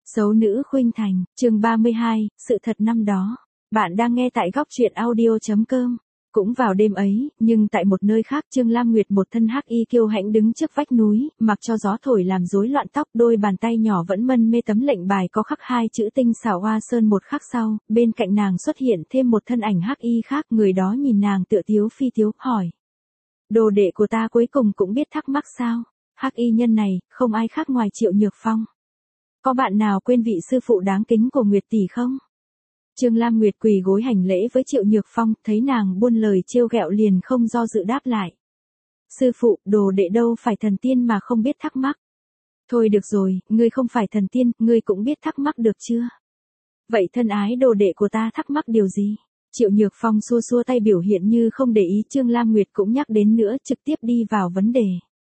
Xấu nữ khuynh thành, chương 32, sự thật năm đó. Bạn đang nghe tại góc truyện audio.com. Cũng vào đêm ấy, nhưng tại một nơi khác, Trương Lam Nguyệt một thân hắc y kiêu hãnh đứng trước vách núi, mặc cho gió thổi làm rối loạn tóc, đôi bàn tay nhỏ vẫn mân mê tấm lệnh bài có khắc hai chữ tinh xảo hoa sơn. Một khắc sau, bên cạnh nàng xuất hiện thêm một thân ảnh hắc y khác, người đó nhìn nàng tựa tiếu phi tiếu, hỏi: "Đồ đệ của ta cuối cùng cũng biết thắc mắc sao?" Hắc y nhân này, không ai khác ngoài Triệu Nhược Phong. "Có bạn nào quên vị sư phụ đáng kính của Nguyệt tỷ không?" Trương Lam Nguyệt quỳ gối hành lễ với Triệu Nhược Phong, thấy nàng buôn lời trêu ghẹo liền không do dự đáp lại: "Sư phụ, đồ đệ đâu phải thần tiên mà không biết thắc mắc." "Thôi được rồi, ngươi không phải thần tiên, ngươi cũng biết thắc mắc được chưa? Vậy thân ái đồ đệ của ta thắc mắc điều gì?" Triệu Nhược Phong xua xua tay biểu hiện như không để ý. Trương Lam Nguyệt cũng nhắc đến nữa, trực tiếp đi vào vấn đề: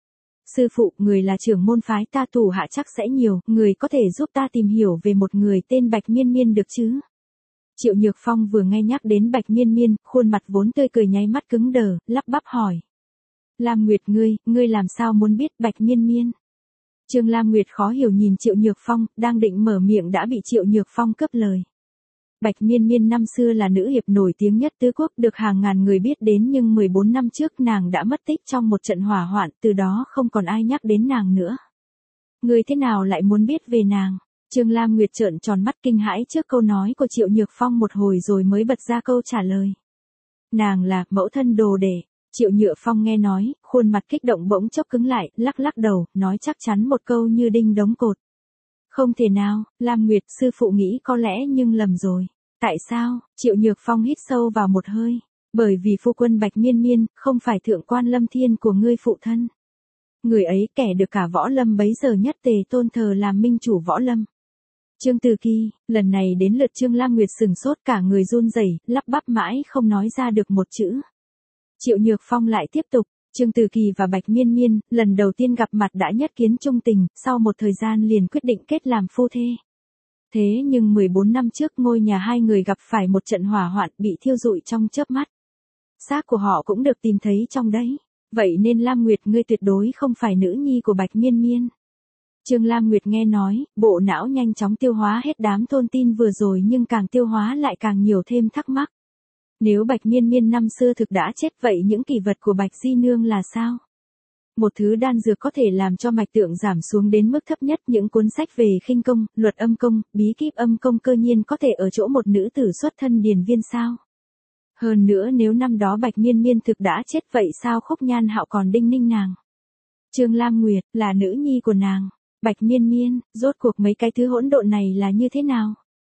"Sư phụ, người là trưởng môn phái ta, thủ hạ chắc sẽ nhiều, người có thể giúp ta tìm hiểu về một người tên Bạch Miên Miên được chứ?" Triệu Nhược Phong vừa nghe nhắc đến Bạch Miên Miên, khuôn mặt vốn tươi cười nháy mắt cứng đờ, lắp bắp hỏi: "Lam Nguyệt, ngươi làm sao muốn biết Bạch Miên Miên?" Trương Lam Nguyệt khó hiểu nhìn Triệu Nhược Phong, đang định mở miệng đã bị Triệu Nhược Phong cướp lời. Bạch Miên Miên năm xưa là nữ hiệp nổi tiếng nhất tứ quốc, được hàng ngàn người biết đến, nhưng 14 năm trước nàng đã mất tích trong một trận hỏa hoạn, từ đó không còn ai nhắc đến nàng nữa. "Ngươi thế nào lại muốn biết về nàng?" Trương Lam Nguyệt trợn tròn mắt kinh hãi trước câu nói của Triệu Nhược Phong một hồi rồi mới bật ra câu trả lời: "Nàng là mẫu thân đồ đệ." Triệu Nhược Phong nghe nói, khuôn mặt kích động bỗng chốc cứng lại, lắc lắc đầu, nói chắc chắn một câu như đinh đóng cột: "Không thể nào, Lam Nguyệt, sư phụ nghĩ có lẽ nhưng lầm rồi." "Tại sao?" Triệu Nhược Phong hít sâu vào một hơi. "Bởi vì phu quân Bạch Miên Miên, không phải thượng quan Lâm Thiên của ngươi phụ thân. Người ấy kẻ được cả võ lâm bấy giờ nhất tề tôn thờ làm minh chủ võ lâm." Trương Từ Kỳ, lần này đến lượt Trương Lam Nguyệt sừng sốt, cả người run rẩy, lắp bắp mãi không nói ra được một chữ. Triệu Nhược Phong lại tiếp tục: "Trương Từ Kỳ và Bạch Miên Miên, lần đầu tiên gặp mặt đã nhất kiến chung tình, sau một thời gian liền quyết định kết làm phu thê. Thế nhưng 14 năm trước ngôi nhà hai người gặp phải một trận hỏa hoạn, bị thiêu rụi trong chớp mắt. Xác của họ cũng được tìm thấy trong đấy. Vậy nên Lam Nguyệt, ngươi tuyệt đối không phải nữ nhi của Bạch Miên Miên." Trương Lam Nguyệt nghe nói, bộ não nhanh chóng tiêu hóa hết đám thông tin vừa rồi, nhưng càng tiêu hóa lại càng nhiều thêm thắc mắc. Nếu Bạch Miên Miên năm xưa thực đã chết, vậy những kỷ vật của Bạch Di Nương là sao? Một thứ đan dược có thể làm cho mạch tượng giảm xuống đến mức thấp nhất, những cuốn sách về khinh công, luật âm công, bí kíp âm công cơ nhiên có thể ở chỗ một nữ tử xuất thân điền viên sao? Hơn nữa nếu năm đó Bạch Miên Miên thực đã chết, vậy sao Khúc Nhan Hạo còn đinh ninh nàng? Trương Lam Nguyệt là nữ nhi của nàng. Bạch Miên Miên, rốt cuộc mấy cái thứ hỗn độn này là như thế nào?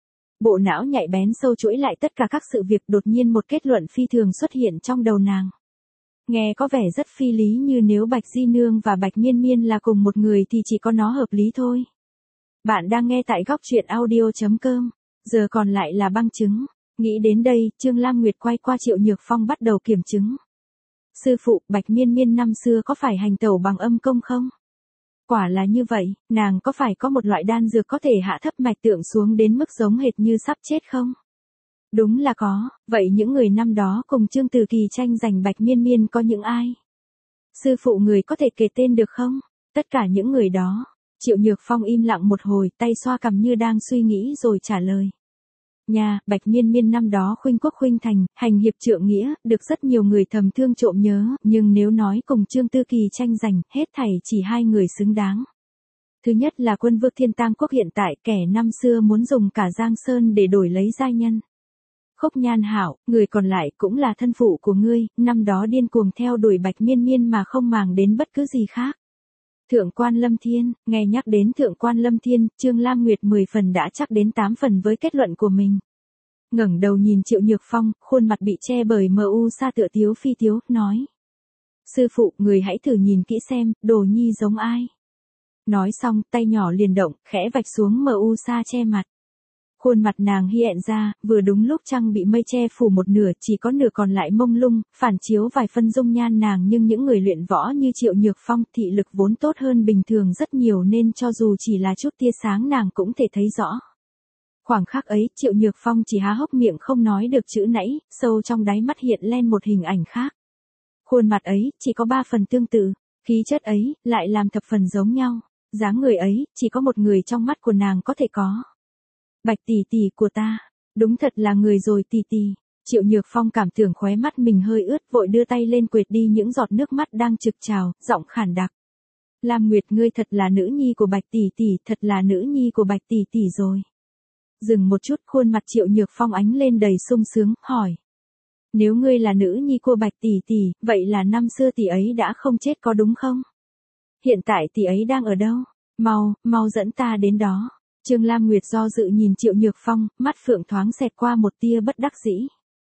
Bộ não nhạy bén sâu chuỗi lại tất cả các sự việc, đột nhiên một kết luận phi thường xuất hiện trong đầu nàng. Nghe có vẻ rất phi lý, như nếu Bạch Di Nương và Bạch Miên Miên là cùng một người thì chỉ có nó hợp lý thôi. Bạn đang nghe tại góc truyện audio.com. Giờ còn lại là băng chứng. Nghĩ đến đây, Trương Lam Nguyệt quay qua Triệu Nhược Phong bắt đầu kiểm chứng: "Sư phụ, Bạch Miên Miên năm xưa có phải hành tẩu bằng âm công không? Quả là như vậy, nàng có phải có một loại đan dược có thể hạ thấp mạch tượng xuống đến mức giống hệt như sắp chết không?" "Đúng là có." "Vậy những người năm đó cùng Trương Từ Kỳ tranh giành Bạch Miên Miên có những ai? Sư phụ, người có thể kể tên được không?" "Tất cả những người đó." Triệu Nhược Phong im lặng một hồi, tay xoa cằm như đang suy nghĩ rồi trả lời: Bạch Miên Miên năm đó khuynh quốc khuynh thành, hành hiệp trượng nghĩa, được rất nhiều người thầm thương trộm nhớ, nhưng nếu nói cùng Trương Tư Kỳ tranh giành, hết thảy chỉ hai người xứng đáng. Thứ nhất là quân vương Thiên Tang quốc hiện tại, kẻ năm xưa muốn dùng cả Giang Sơn để đổi lấy giai nhân. Khúc Nhan Hạo, người còn lại cũng là thân phụ của ngươi, năm đó điên cuồng theo đuổi Bạch Miên Miên mà không màng đến bất cứ gì khác. Thượng quan Lâm Thiên." Nghe nhắc đến Thượng quan Lâm Thiên, Trương Lam Nguyệt 10 phần đã chắc đến 8 phần với kết luận của mình. Ngẩng đầu nhìn Triệu Nhược Phong, khuôn mặt bị che bởi mờ u sa tựa tiếu phi tiếu, nói: "Sư phụ, người hãy thử nhìn kỹ xem, đồ nhi giống ai." Nói xong, tay nhỏ liền động, khẽ vạch xuống mờ u sa che mặt. Khuôn mặt nàng hiện ra, vừa đúng lúc trăng bị mây che phủ một nửa, chỉ có nửa còn lại mông lung, phản chiếu vài phân dung nhan nàng, nhưng những người luyện võ như Triệu Nhược Phong, thị lực vốn tốt hơn bình thường rất nhiều, nên cho dù chỉ là chút tia sáng nàng cũng thể thấy rõ. Khoảng khắc ấy, Triệu Nhược Phong chỉ há hốc miệng không nói được chữ nãy, sâu trong đáy mắt hiện lên một hình ảnh khác. Khuôn mặt ấy, chỉ có 3 phần tương tự, khí chất ấy, lại làm thập phần giống nhau. Dáng người ấy, chỉ có một người trong mắt của nàng có thể có. Bạch tỷ tỷ của ta, đúng thật là người rồi tỷ tỷ. Triệu Nhược Phong cảm tưởng khóe mắt mình hơi ướt, vội đưa tay lên quệt đi những giọt nước mắt đang trực trào, giọng khản đặc. Lam Nguyệt, ngươi thật là nữ nhi của Bạch tỷ tỷ, thật là nữ nhi của Bạch tỷ tỷ rồi. Dừng một chút, khuôn mặt Triệu Nhược Phong ánh lên đầy sung sướng, hỏi. Nếu ngươi là nữ nhi của Bạch tỷ tỷ, vậy là năm xưa tỷ ấy đã không chết có đúng không? Hiện tại tỷ ấy đang ở đâu? Mau dẫn ta đến đó. Trương Lam Nguyệt do dự nhìn Triệu Nhược Phong, mắt phượng thoáng xẹt qua một tia bất đắc dĩ.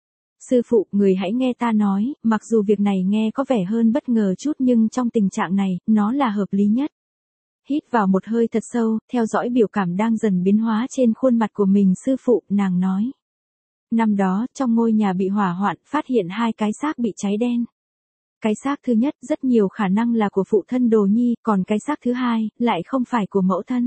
Sư phụ, người hãy nghe ta nói, mặc dù việc này nghe có vẻ hơn bất ngờ chút nhưng trong tình trạng này, nó là hợp lý nhất. Hít vào một hơi thật sâu, theo dõi biểu cảm đang dần biến hóa trên khuôn mặt của mình, sư phụ, nàng nói. Năm đó, trong ngôi nhà bị hỏa hoạn, phát hiện 2 cái xác bị cháy đen. Cái xác thứ nhất rất nhiều khả năng là của phụ thân Đồ Nhi, còn cái xác thứ hai, lại không phải của mẫu thân.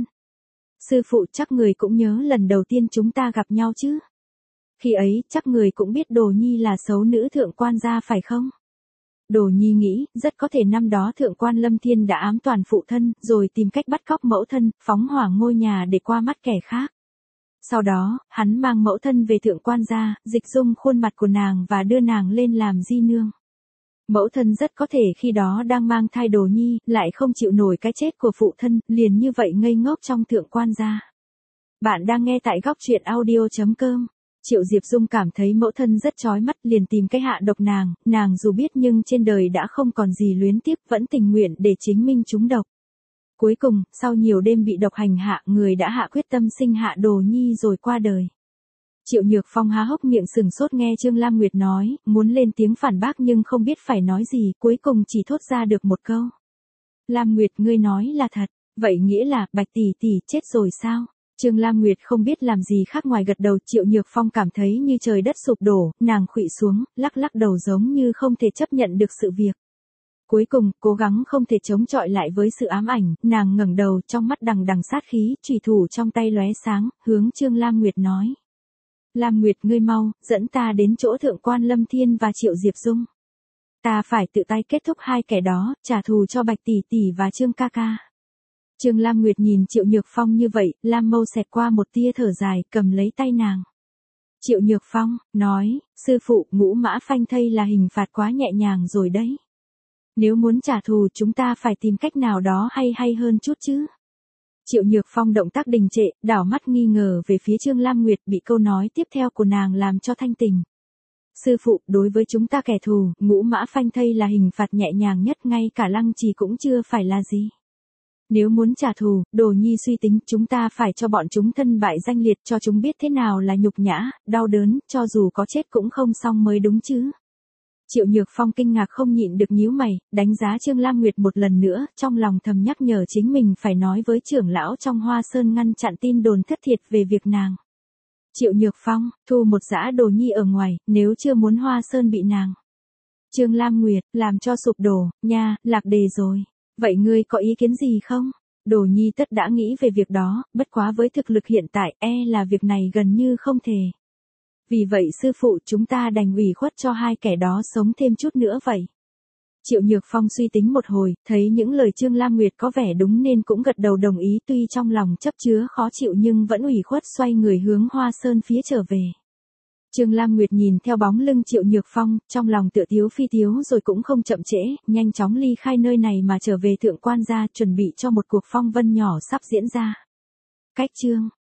Sư phụ, chắc người cũng nhớ lần đầu tiên chúng ta gặp nhau chứ? Khi ấy, chắc người cũng biết Đồ Nhi là xấu nữ thượng quan gia phải không? Đồ Nhi nghĩ, rất có thể năm đó thượng quan Lâm Thiên đã ám toán phụ thân, rồi tìm cách bắt cóc mẫu thân, phóng hỏa ngôi nhà để qua mắt kẻ khác. Sau đó, hắn mang mẫu thân về thượng quan gia, dịch dung khuôn mặt của nàng và đưa nàng lên làm di nương. Mẫu thân rất có thể khi đó đang mang thai Đồ Nhi, lại không chịu nổi cái chết của phụ thân, liền như vậy ngây ngốc trong thượng quan gia. Bạn đang nghe tại góc truyện audio.com. Triệu Diệp Dung cảm thấy mẫu thân rất chói mắt, liền tìm cách hạ độc nàng dù biết nhưng trên đời đã không còn gì luyến tiếc, vẫn tình nguyện để chính mình trúng độc. Cuối cùng, sau nhiều đêm bị độc hành hạ, người đã hạ quyết tâm sinh hạ Đồ Nhi rồi qua đời. Triệu Nhược Phong há hốc miệng sừng sốt nghe Trương Lam Nguyệt nói, muốn lên tiếng phản bác nhưng không biết phải nói gì, cuối cùng chỉ thốt ra được một câu. Lam Nguyệt, ngươi nói là thật, vậy nghĩa là Bạch tỷ tỷ chết rồi sao? Trương Lam Nguyệt không biết làm gì khác ngoài gật đầu. Triệu Nhược Phong cảm thấy như trời đất sụp đổ, nàng khuỵu xuống, lắc đầu giống như không thể chấp nhận được sự việc. Cuối cùng, cố gắng không thể chống chọi lại với sự ám ảnh, nàng ngẩng đầu, trong mắt đằng đằng sát khí, chùy thủ trong tay lóe sáng, hướng Trương Lam Nguyệt nói. Lam Nguyệt, ngươi mau, dẫn ta đến chỗ thượng quan Lâm Thiên và Triệu Diệp Dung. Ta phải tự tay kết thúc 2 kẻ đó, trả thù cho Bạch tỷ tỷ và Trương ca ca. Trương Lam Nguyệt nhìn Triệu Nhược Phong như vậy, lam mâu xẹt qua một tia thở dài, cầm lấy tay nàng. Triệu Nhược Phong, nói, sư phụ, ngũ mã phanh thây là hình phạt quá nhẹ nhàng rồi đấy. Nếu muốn trả thù chúng ta phải tìm cách nào đó hay hơn chút chứ. Triệu Nhược Phong động tác đình trệ, đảo mắt nghi ngờ về phía Trương Lam Nguyệt, bị câu nói tiếp theo của nàng làm cho thanh tình. Sư phụ, đối với chúng ta kẻ thù, ngũ mã phanh thây là hình phạt nhẹ nhàng nhất, ngay cả lăng trì cũng chưa phải là gì. Nếu muốn trả thù, Đồ Nhi suy tính, chúng ta phải cho bọn chúng thân bại danh liệt, cho chúng biết thế nào là nhục nhã, đau đớn, cho dù có chết cũng không xong mới đúng chứ. Triệu Nhược Phong kinh ngạc không nhịn được nhíu mày, đánh giá Trương Lam Nguyệt một lần nữa, trong lòng thầm nhắc nhở chính mình phải nói với trưởng lão trong Hoa Sơn ngăn chặn tin đồn thất thiệt về việc nàng. Triệu Nhược Phong, thu một dã Đồ Nhi ở ngoài, nếu chưa muốn Hoa Sơn bị nàng. Trương Lam Nguyệt, làm cho sụp đổ, nha, lạc đề rồi. Vậy ngươi có ý kiến gì không? Đồ Nhi tất đã nghĩ về việc đó, bất quá với thực lực hiện tại, là việc này gần như không thể. Vì vậy sư phụ, chúng ta đành ủy khuất cho 2 kẻ đó sống thêm chút nữa vậy. Triệu Nhược Phong suy tính một hồi, thấy những lời Trương Lam Nguyệt có vẻ đúng nên cũng gật đầu đồng ý, tuy trong lòng chấp chứa khó chịu nhưng vẫn ủy khuất, xoay người hướng Hoa Sơn phía trở về. Trương Lam Nguyệt nhìn theo bóng lưng Triệu Nhược Phong, trong lòng tựa thiếu phi thiếu rồi cũng không chậm trễ, nhanh chóng ly khai nơi này mà trở về thượng quan gia, chuẩn bị cho một cuộc phong vân nhỏ sắp diễn ra. Cách chương